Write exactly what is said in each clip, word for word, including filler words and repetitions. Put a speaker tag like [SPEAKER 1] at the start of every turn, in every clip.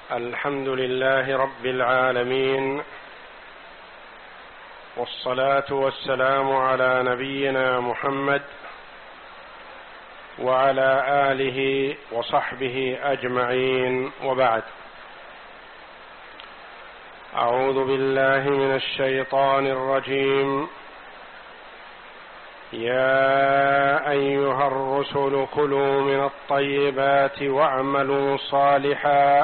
[SPEAKER 1] الحمد لله رب العالمين، والصلاة والسلام على نبينا محمد وعلى آله وصحبه أجمعين، وبعد. أعوذ بالله من الشيطان الرجيم. يا أيها الرسل كلوا من الطيبات واعملوا صالحا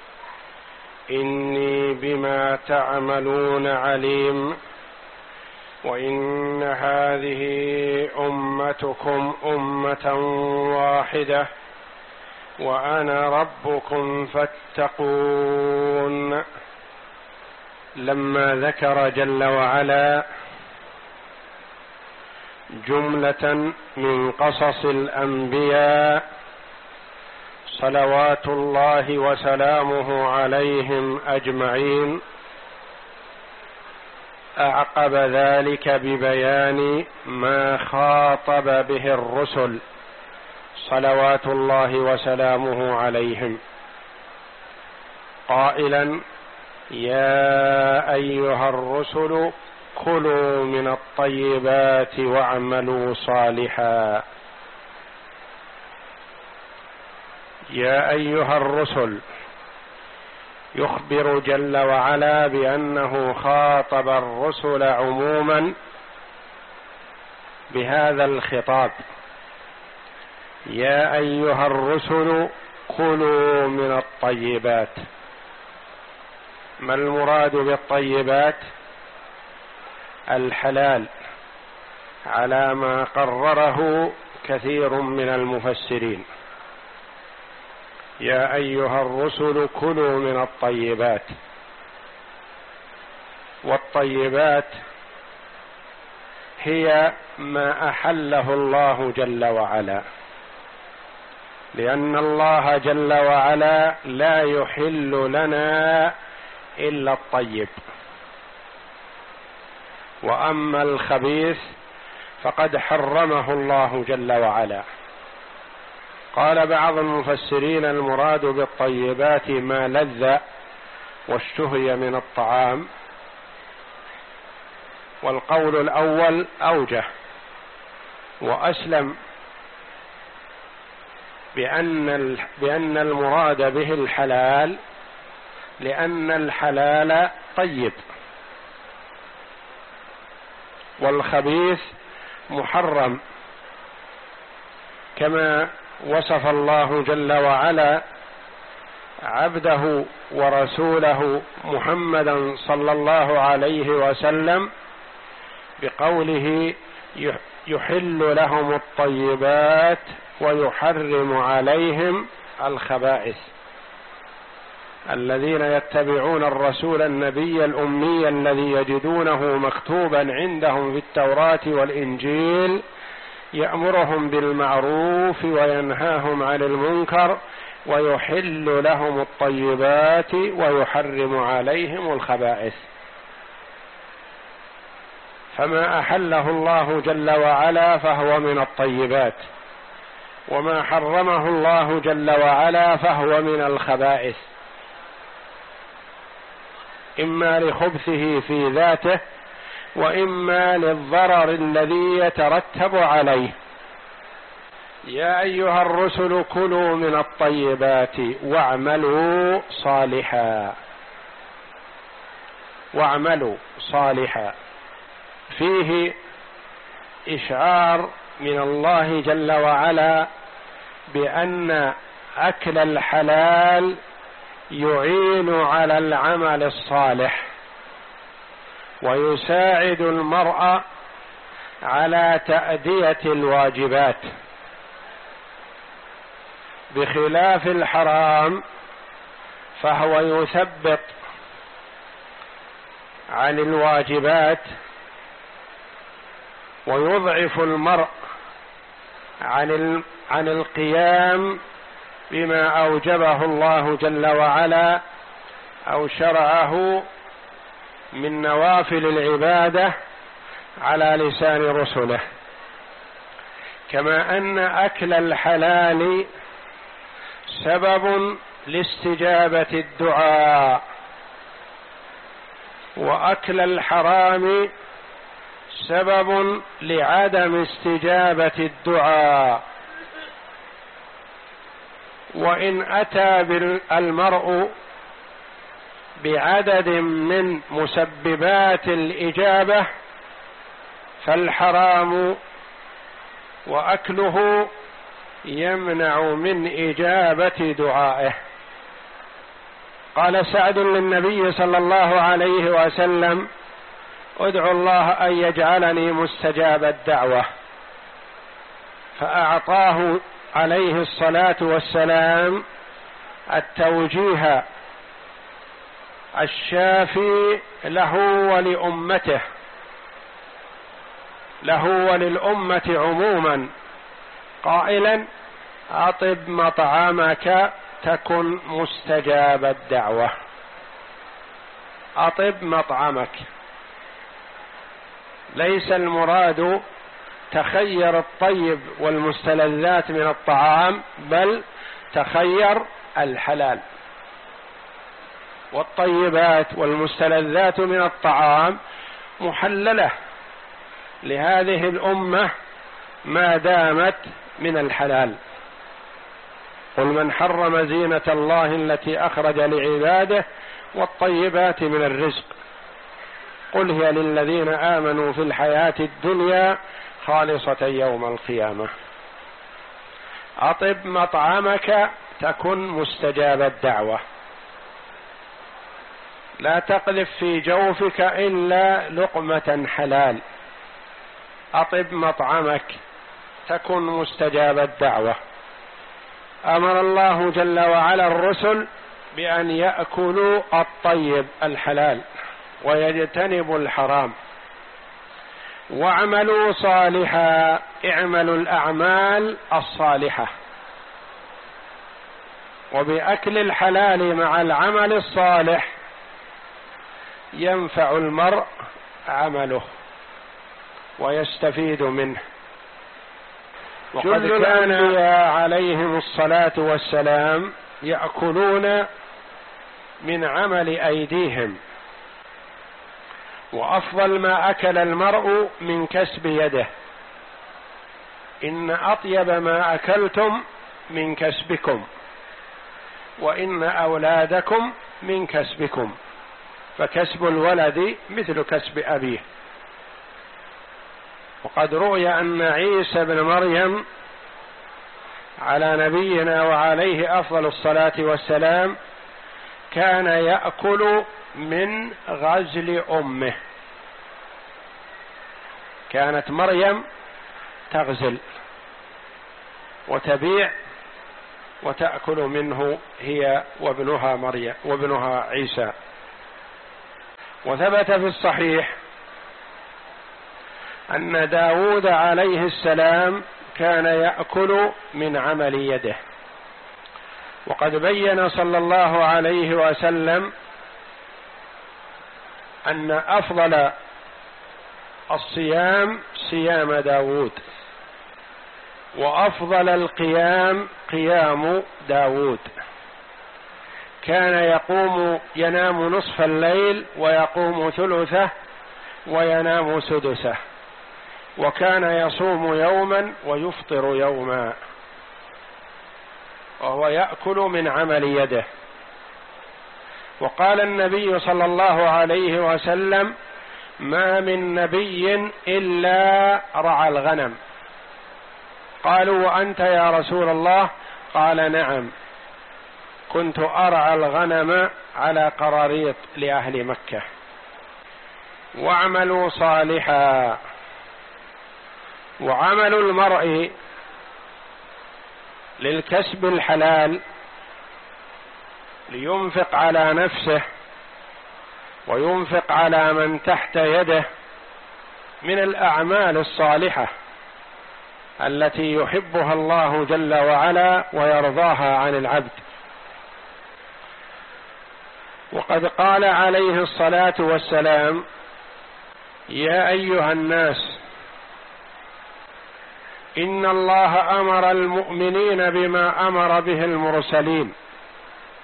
[SPEAKER 1] إني بما تعملون عليم، وإن هذه أمتكم أمة واحدة وأنا ربكم فاتقون. لما ذكر جل وعلا جملة من قصص الأنبياء صلوات الله وسلامه عليهم أجمعين، أعقب ذلك ببيان ما خاطب به الرسل صلوات الله وسلامه عليهم، قائلا: يا أيها الرسل كلوا من الطيبات واعملوا صالحا. يا أيها الرسل، يخبر جل وعلا بأنه خاطب الرسل عموما بهذا الخطاب: يا أيها الرسل كلوا من الطيبات. ما المراد بالطيبات؟ الحلال، على ما قرره كثير من المفسرين. يا أيها الرسل كلوا من الطيبات، والطيبات هي ما أحله الله جل وعلا، لأن الله جل وعلا لا يحل لنا إلا الطيب، وأما الخبيث فقد حرمه الله جل وعلا. قال بعض المفسرين: المراد بالطيبات ما لذ واشتهي من الطعام، والقول الأول أوجه وأسلم، بأن بأن المراد به الحلال، لأن الحلال طيب، والخبيث محرم، كما وصف الله جل وعلا عبده ورسوله محمدا صلى الله عليه وسلم بقوله: يحل لهم الطيبات ويحرم عليهم الخبائث. الذين يتبعون الرسول النبي الأمي الذي يجدونه مكتوبا عندهم في التوراة والإنجيل، يأمرهم بالمعروف وينهاهم عن المنكر ويحل لهم الطيبات ويحرم عليهم الخبائث. فما أحله الله جل وعلا فهو من الطيبات، وما حرمه الله جل وعلا فهو من الخبائث، إما لخبثه في ذاته وإما للضرر الذي يترتب عليه. يا أيها الرسل كلوا من الطيبات واعملوا صالحا. واعملوا صالحا فيه إشعار من الله جل وعلا بأن أكل الحلال يعين على العمل الصالح، ويساعد المرء على تأدية الواجبات، بخلاف الحرام فهو يثبط عن الواجبات ويضعف المرء عن عن القيام بما أوجبه الله جل وعلا أو شرعه من نوافل العبادة على لسان رسله. كما أن أكل الحلال سبب لاستجابة الدعاء، وأكل الحرام سبب لعدم استجابة الدعاء. وإن أتى المرء بعدد من مسببات الإجابة فالحرام وأكله يمنع من إجابة دعائه. قال سعد للنبي صلى الله عليه وسلم: ادعو الله أن يجعلني مستجاب الدعوة، فأعطاه عليه الصلاة والسلام التوجيه الشافي له ولأمته، له وللأمة عموما، قائلا: أطب مطعمك تكن مستجاب الدعوة. أطب مطعمك، ليس المراد تخير الطيب والمستلذات من الطعام، بل تخير الحلال. والطيبات والمستلذات من الطعام محللة لهذه الأمة ما دامت من الحلال. قل من حرم زينة الله التي أخرج لعباده والطيبات من الرزق قل هي للذين آمنوا في الحياة الدنيا خالصة يوم القيامة. أطب مطعمك تكن مستجاب الدعوة، لا تقذف في جوفك إلا لقمة حلال. أطب مطعمك تكن مستجاب الدعوة. أمر الله جل وعلا الرسل بأن يأكلوا الطيب الحلال ويجتنبوا الحرام. واعملوا صالحا، اعملوا الأعمال الصالحة. وبأكل الحلال مع العمل الصالح ينفع المرء عمله ويستفيد منه. وقد كان الأنبياء عليهم الصلاة والسلام يأكلون من عمل أيديهم، وأفضل ما أكل المرء من كسب يده. إن أطيب ما أكلتم من كسبكم، وإن أولادكم من كسبكم، فكسب الولد مثل كسب أبيه. وقد روي أن عيسى بن مريم على نبينا وعليه أفضل الصلاة والسلام كان يأكل من غزل أمه. كانت مريم تغزل وتبيع وتأكل منه هي وابنها مريم وابنها عيسى. وثبت في الصحيح أن داود عليه السلام كان يأكل من عمل يده. وقد بين صلى الله عليه وسلم أن أفضل الصيام صيام داود، وأفضل القيام قيام داود. كان يقوم ينام نصف الليل ويقوم ثلثه وينام سدسه، وكان يصوم يوما ويفطر يوما، وهو يأكل من عمل يده. وقال النبي صلى الله عليه وسلم: ما من نبي إلا رعى الغنم. قالوا: وأنت يا رسول الله؟ قال: نعم، كنت أرعى الغنم على قراريط لأهل مكة. واعملوا صالحا. وعمل المرء للكسب الحلال لينفق على نفسه وينفق على من تحت يده من الأعمال الصالحة التي يحبها الله جل وعلا ويرضاها عن العبد. وقد قال عليه الصلاة والسلام: يا أيها الناس، إن الله أمر المؤمنين بما أمر به المرسلين،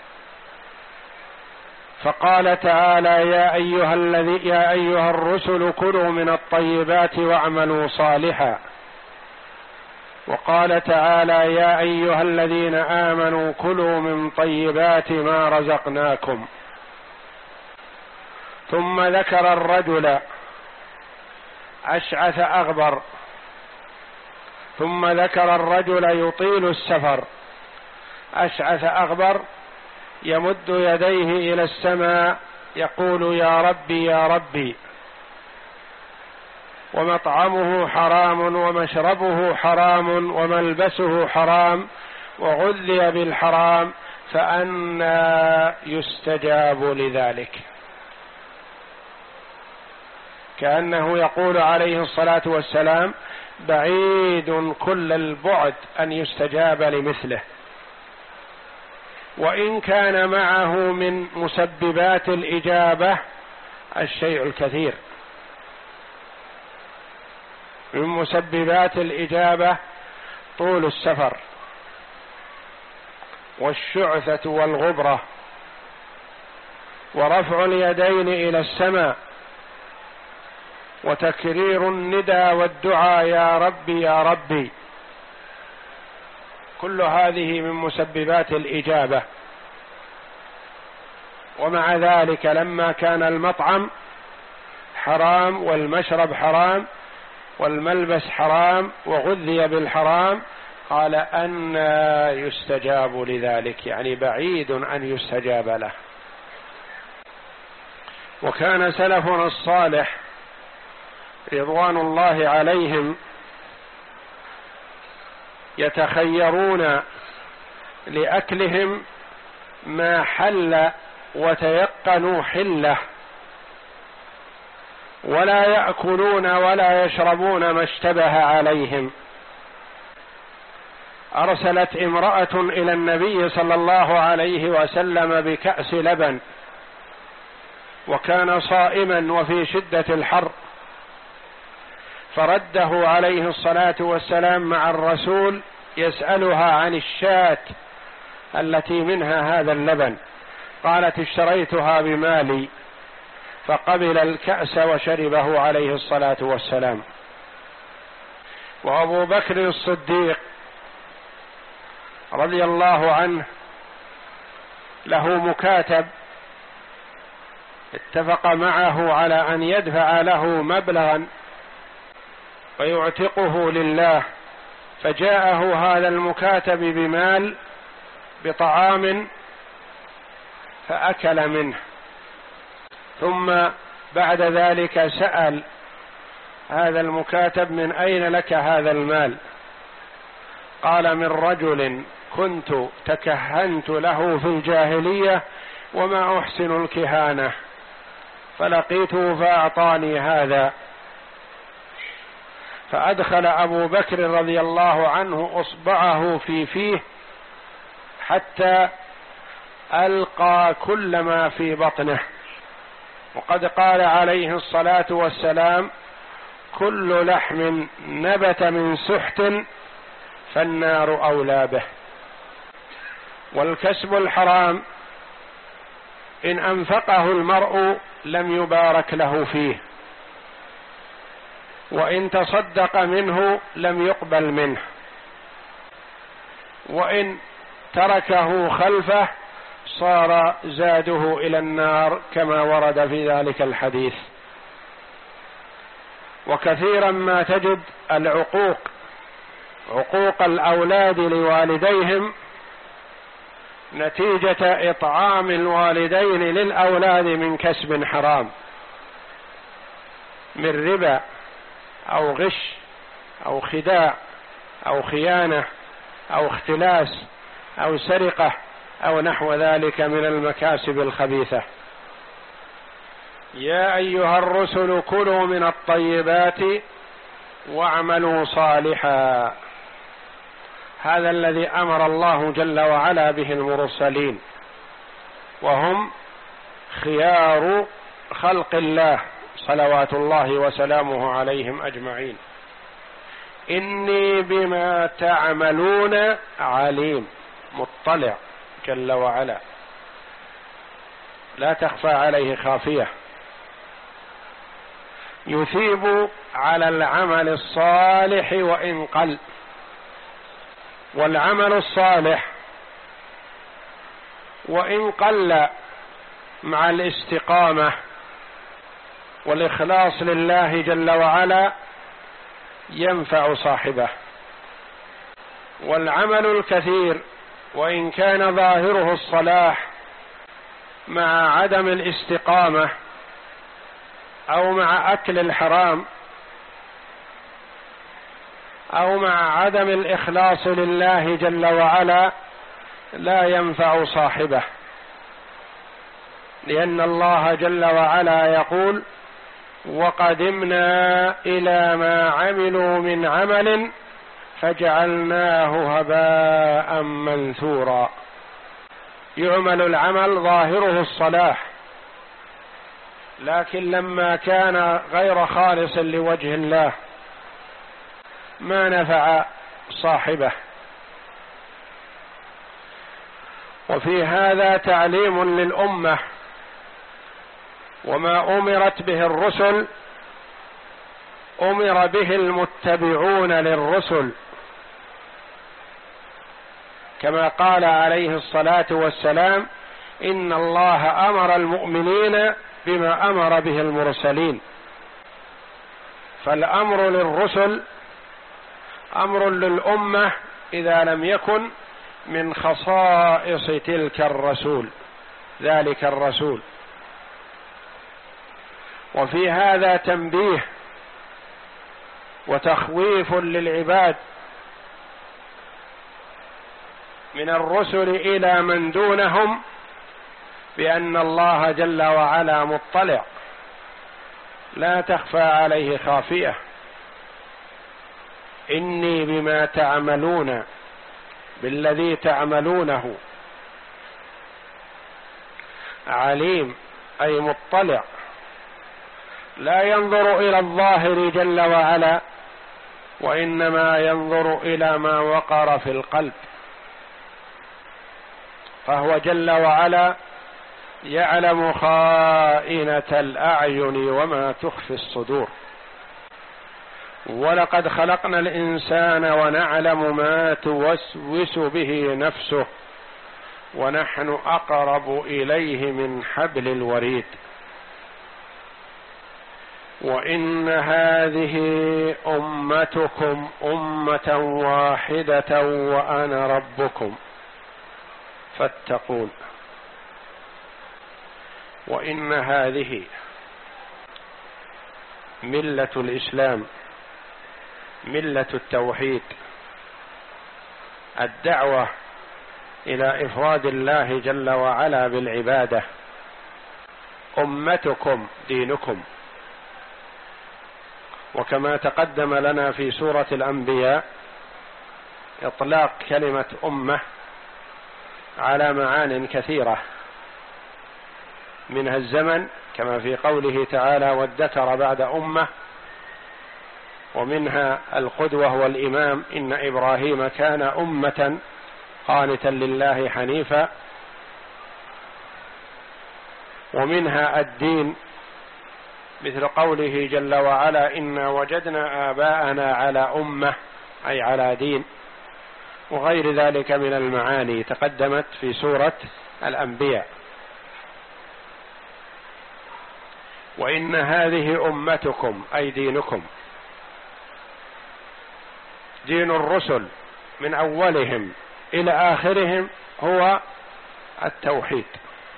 [SPEAKER 1] فقال تعالى: يا أيها الذي يا أيها الرسل كلوا من الطيبات واعملوا صالحا. وقال تعالى: يا أيها الذين آمنوا كلوا من طيبات ما رزقناكم. ثم ذكر الرجل أشعث أغبر، ثم ذكر الرجل يطيل السفر أشعث أغبر يمد يديه إلى السماء يقول: يا ربي يا ربي، ومطعمه حرام ومشربه حرام وملبسه حرام وغذي بالحرام، فأنى يستجاب لذلك؟ كأنه يقول عليه الصلاة والسلام: بعيد كل البعد أن يستجاب لمثله، وإن كان معه من مسببات الإجابة الشيء الكثير. من مسببات الإجابة طول السفر، والشعثة والغبرة، ورفع اليدين إلى السماء، وتكرير الندى والدعاء: يا ربي يا ربي. كل هذه من مسببات الإجابة. ومع ذلك لما كان المطعم حرام والمشرب حرام والملبس حرام وغذي بالحرام، قال: أن يستجاب لذلك، يعني بعيد أن يستجاب له. وكان سلفنا الصالح رضوان الله عليهم يتخيرون لأكلهم ما حل وتيقنوا حله، ولا يأكلون ولا يشربون ما اشتبه عليهم. أرسلت امرأة إلى النبي صلى الله عليه وسلم بكأس لبن، وكان صائما وفي شدة الحر، فرده عليه الصلاة والسلام مع الرسول يسألها عن الشاة التي منها هذا اللبن. قالت: اشتريتها بمالي، فقبل الكأس وشربه عليه الصلاة والسلام. وأبو بكر الصديق رضي الله عنه له مكاتب اتفق معه على أن يدفع له مبلغا ويعتقه لله، فجاءه هذا المكاتب بمال بطعام فأكل منه، ثم بعد ذلك سأل هذا المكاتب: من أين لك هذا المال؟ قال: من رجل كنت تكهنت له في الجاهلية وما أحسن الكهانة، فلقيته فأعطاني هذا. فأدخل أبو بكر رضي الله عنه أصبعه في فيه حتى ألقى كل ما في بطنه. وقد قال عليه الصلاة والسلام: كل لحم نبت من سحت فالنار أولى به. والكسب الحرام إن أنفقه المرء لم يبارك له فيه، وإن تصدق منه لم يقبل منه، وإن تركه خلفه صار زاده إلى النار، كما ورد في ذلك الحديث. وكثيرا ما تجد العقوق، عقوق الأولاد لوالديهم نتيجة إطعام الوالدين للأولاد من كسب حرام، من ربا أو غش أو خداع أو خيانة أو اختلاس أو سرقة أو نحو ذلك من المكاسب الخبيثة. يا أيها الرسل كلوا من الطيبات واعملوا صالحا. هذا الذي أمر الله جل وعلا به المرسلين، وهم خيار خلق الله صلوات الله وسلامه عليهم أجمعين. إني بما تعملون عليم، مطلع جل وعلا. لا تخفى عليه خافية، يثيب على العمل الصالح وإن قل. والعمل الصالح وإن قل مع الاستقامة والإخلاص لله جل وعلا ينفع صاحبه، والعمل الكثير وإن كان ظاهره الصلاح مع عدم الاستقامة أو مع أكل الحرام أو مع عدم الإخلاص لله جل وعلا لا ينفع صاحبه، لأن الله جل وعلا يقول: وقدمنا إلى ما عملوا من عمل فجعلناه هباء منثورا. يعمل العمل ظاهره الصلاح، لكن لما كان غير خالص لوجه الله ما نفع صاحبه. وفي هذا تعليم للأمة، وما أمرت به الرسل أمر به المتبعون للرسل، كما قال عليه الصلاة والسلام: إن الله أمر المؤمنين بما أمر به المرسلين. فالأمر للرسل أمر للأمة إذا لم يكن من خصائص تلك الرسول ذلك الرسول. وفي هذا تنبيه وتخويف للعباد من الرسل إلى من دونهم بأن الله جل وعلا مطلع لا تخفى عليه خافية. إني بما تعملون بالذي تعملونه عليم، أي مطلع، لا ينظر إلى الظاهر جل وعلا، وإنما ينظر إلى ما وقر في القلب. فهو جل وعلا يعلم خائنة الأعين وما تخفي الصدور. ولقد خلقنا الإنسان ونعلم ما توسوس به نفسه ونحن أقرب إليه من حبل الوريد. وإن هذه أمتكم أمة واحدة وأنا ربكم فاتقون. وإن هذه ملة الإسلام، ملة التوحيد، الدعوة إلى إفراد الله جل وعلا بالعبادة. أمتكم دينكم. وكما تقدم لنا في سورة الأنبياء إطلاق كلمة أمة على معان كثيرة، منها الزمن كما في قوله تعالى: وادكر بعد أمة، ومنها القدوة والإمام: إن إبراهيم كان أمة قانتا لله حنيفا. ومنها الدين مثل قوله جل وعلا: إنا وجدنا آباءنا على أمة، أي على دين. وغير ذلك من المعاني تقدمت في سورة الأنبياء. وإن هذه أمتكم أي دينكم. دين الرسل من أولهم إلى آخرهم هو التوحيد.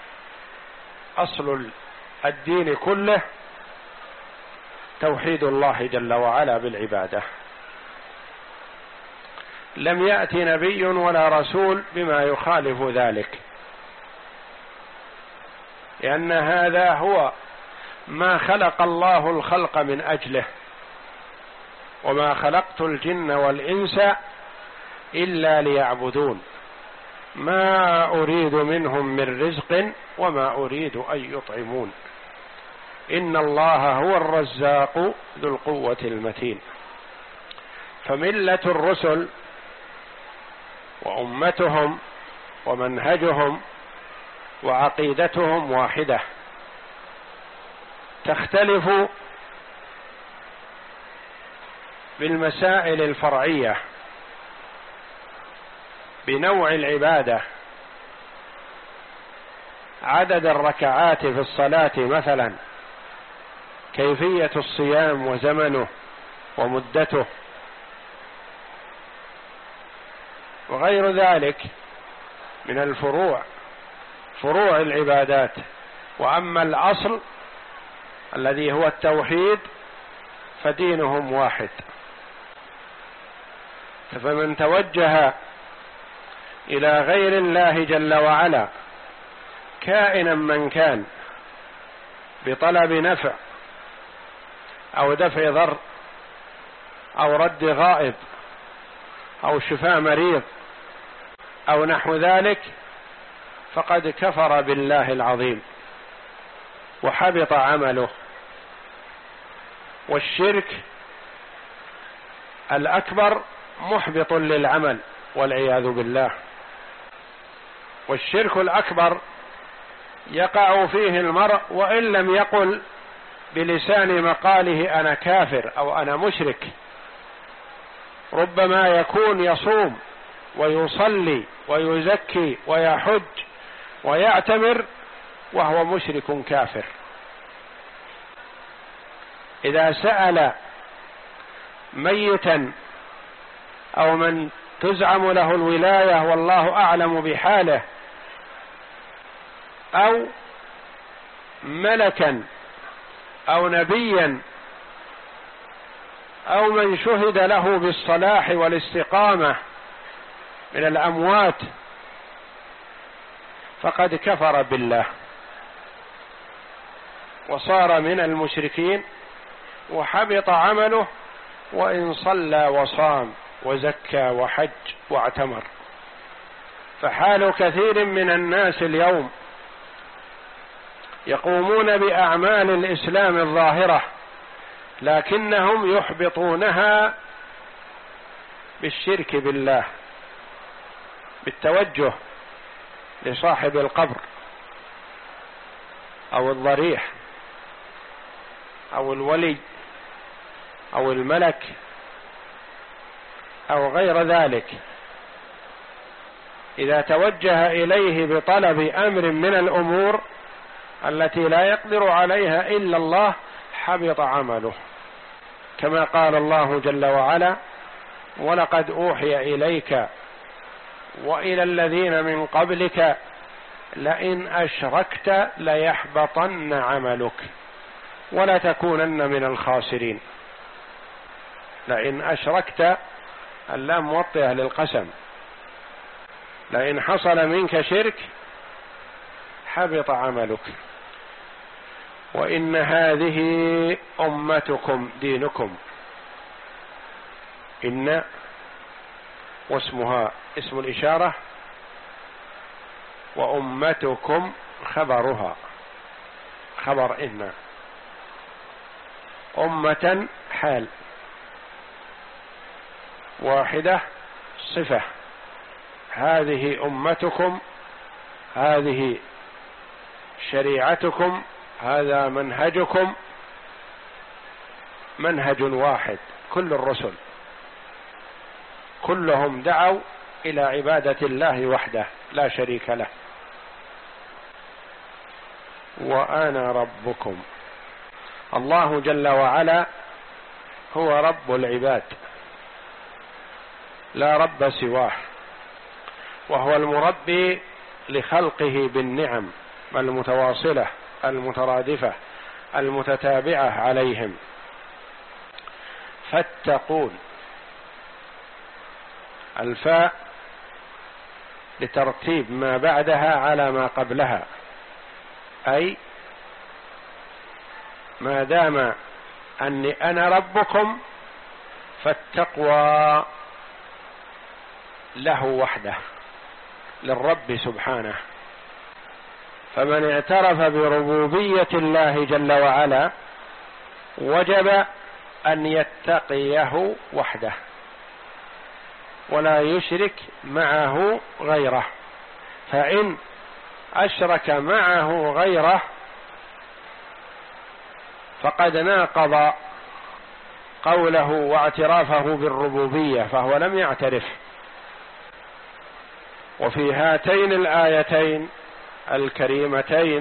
[SPEAKER 1] أصل الدين كله توحيد الله جل وعلا بالعبادة. لم يأتي نبي ولا رسول بما يخالف ذلك، لأن هذا هو ما خلق الله الخلق من أجله: وما خلقت الجن والإنس إلا ليعبدون ما أريد منهم من رزق وما أريد أن يطعمون إن الله هو الرزاق ذو القوة المتين. فملة الرسل وأمتهم ومنهجهم وعقيدتهم واحدة، تختلف بالمسائل الفرعية، بنوع العبادة، عدد الركعات في الصلاة مثلا، كيفية الصيام وزمنه ومدته وغير ذلك من الفروع، فروع العبادات. وأما الأصل الذي هو التوحيد فدينهم واحد. فمن توجه إلى غير الله جل وعلا كائنا من كان بطلب نفع أو دفع ضر أو رد غائب أو شفاء مريض أو نحو ذلك، فقد كفر بالله العظيم وحبط عمله. والشرك الأكبر محبط للعمل والعياذ بالله. والشرك الأكبر يقع فيه المرء وإن لم يقل بلسان مقاله أنا كافر أو أنا مشرك، ربما يكون يصوم ويصلي ويزكي ويحج ويعتمر وهو مشرك كافر. إذا سأل ميتا أو من تزعم له الولاية والله أعلم بحاله، أو ملكا أو نبيا أو من شهد له بالصلاح والاستقامة من الأموات، فقد كفر بالله وصار من المشركين وحبط عمله، وإن صلى وصام وزكى وحج واعتمر. فحال كثير من الناس اليوم يقومون بأعمال الإسلام الظاهرة لكنهم يحبطونها بالشرك بالله، بالتوجه لصاحب القبر أو الضريح أو الولي أو الملك أو غير ذلك. إذا توجه إليه بطلب أمر من الأمور التي لا يقدر عليها إلا الله حبط عمله، كما قال الله جل وعلا: ولقد أوحي إليك وإلى الذين من قبلك لئن أشركت ليحبطن عملك ولتكونن من الخاسرين. لئن أشركت، اللام موطئة للقسم، لئن حصل منك شرك حبط عملك. وإن هذه أمتكم دينكم، إن واسمها اسم الإشارة، وأمتكم خبرها، خبر إن، أمة حال، واحدة صفة. هذه أمتكم، هذه شريعتكم، هذا منهجكم، منهج واحد. كل الرسل كلهم دعوا إلى عبادة الله وحده لا شريك له. وأنا ربكم، الله جل وعلا هو رب العباد لا رب سواه، وهو المربي لخلقه بالنعم المتواصلة المترادفة المتتابعة عليهم. فاتقون، الفاء لترتيب ما بعدها على ما قبلها، أي ما دام أني أنا ربكم فالتقوى له وحده، للرب سبحانه. فمن اعترف بربوبية الله جل وعلا وجب أن يتقيه وحده ولا يشرك معه غيره. فإن أشرك معه غيره فقد ناقض قوله واعترافه بالربوبية، فهو لم يعترف. وفي هاتين الآيتين الكريمتين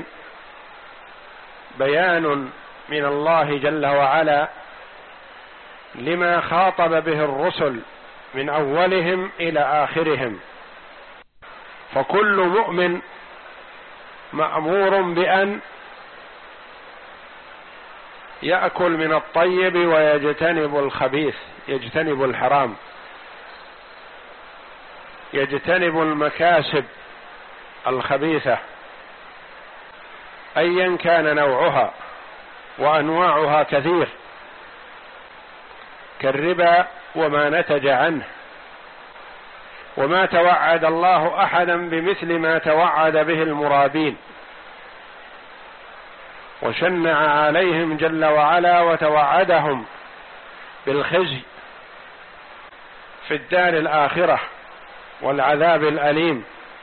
[SPEAKER 1] بيان من الله جل وعلا لما خاطب به الرسل من أولهم إلى آخرهم، فكل مؤمن مأمور بأن يأكل من الطيب ويجتنب الخبيث، يجتنب الحرام، يجتنب المكاسب الخبيثة أيا كان نوعها، وأنواعها كثير كالربا وما نتج عنه. وما توعد الله أحدا بمثل ما توعد به المرابين، وشنع عليهم جل وعلا وتوعدهم بالخزي في الدار الآخرة والعذاب الأليم.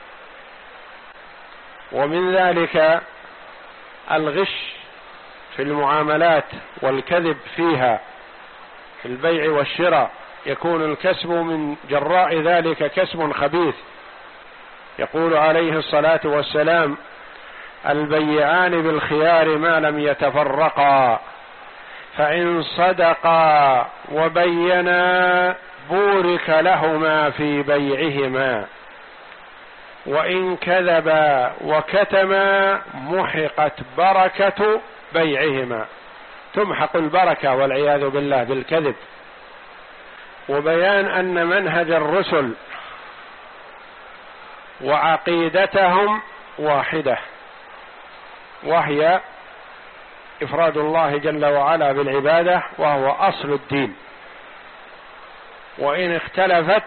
[SPEAKER 1] ومن ذلك الغش في المعاملات والكذب فيها في البيع والشراء، يكون الكسب من جراء ذلك كسب خبيث. يقول عليه الصلاة والسلام: البيعان بالخيار ما لم يتفرقا، فإن صدقا وبينا بورك لهما في بيعهما، وإن كذبا وكتما محقت بركة بيعهما. تمحق البركة والعياذ بالله بالكذب. وبيان أن منهج الرسل وعقيدتهم واحدة، وهي إفراد الله جل وعلا بالعبادة، وهو أصل الدين. وإن اختلفت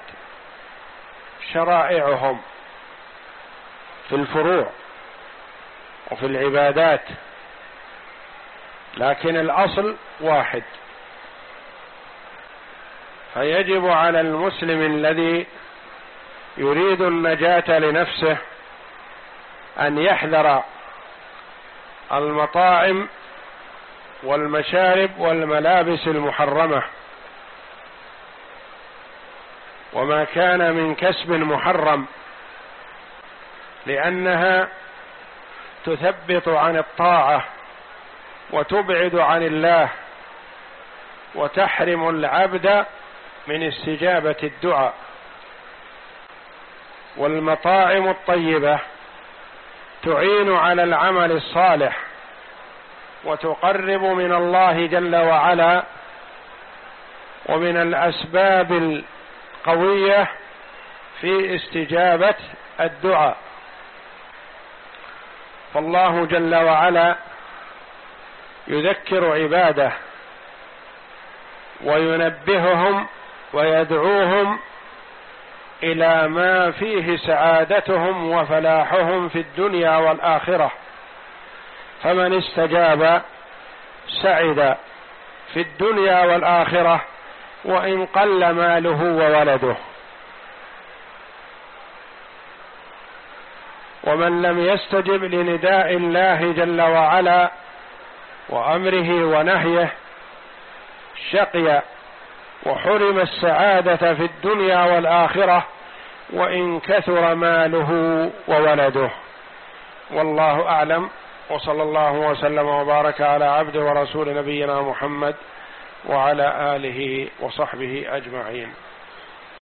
[SPEAKER 1] شرائعهم في الفروع وفي العبادات، لكن الأصل واحد. فيجب على المسلم الذي يريد النجاة لنفسه أن يحذر المطاعم والمشارب والملابس المحرمة، وما كان من كسب محرم، لأنها تثبط عن الطاعة وتبعد عن الله، وتحرم العبد من استجابة الدعاء. والمطاعم الطيبة تعين على العمل الصالح، وتقرب من الله جل وعلا، ومن الأسباب القوية في استجابة الدعاء. فالله جل وعلا يذكر عباده وينبههم ويدعوهم إلى ما فيه سعادتهم وفلاحهم في الدنيا والآخرة. فمن استجاب سعد في الدنيا والآخرة، وإن قل ماله وولده. ومن لم يستجب لنداء الله جل وعلا وأمره ونهيه شقي وحرم السعادة في الدنيا والآخرة، وإن كثر ماله وولده. والله أعلم، وصلى الله وسلم وبارك على عبد ورسول نبينا محمد وعلى آله وصحبه أجمعين.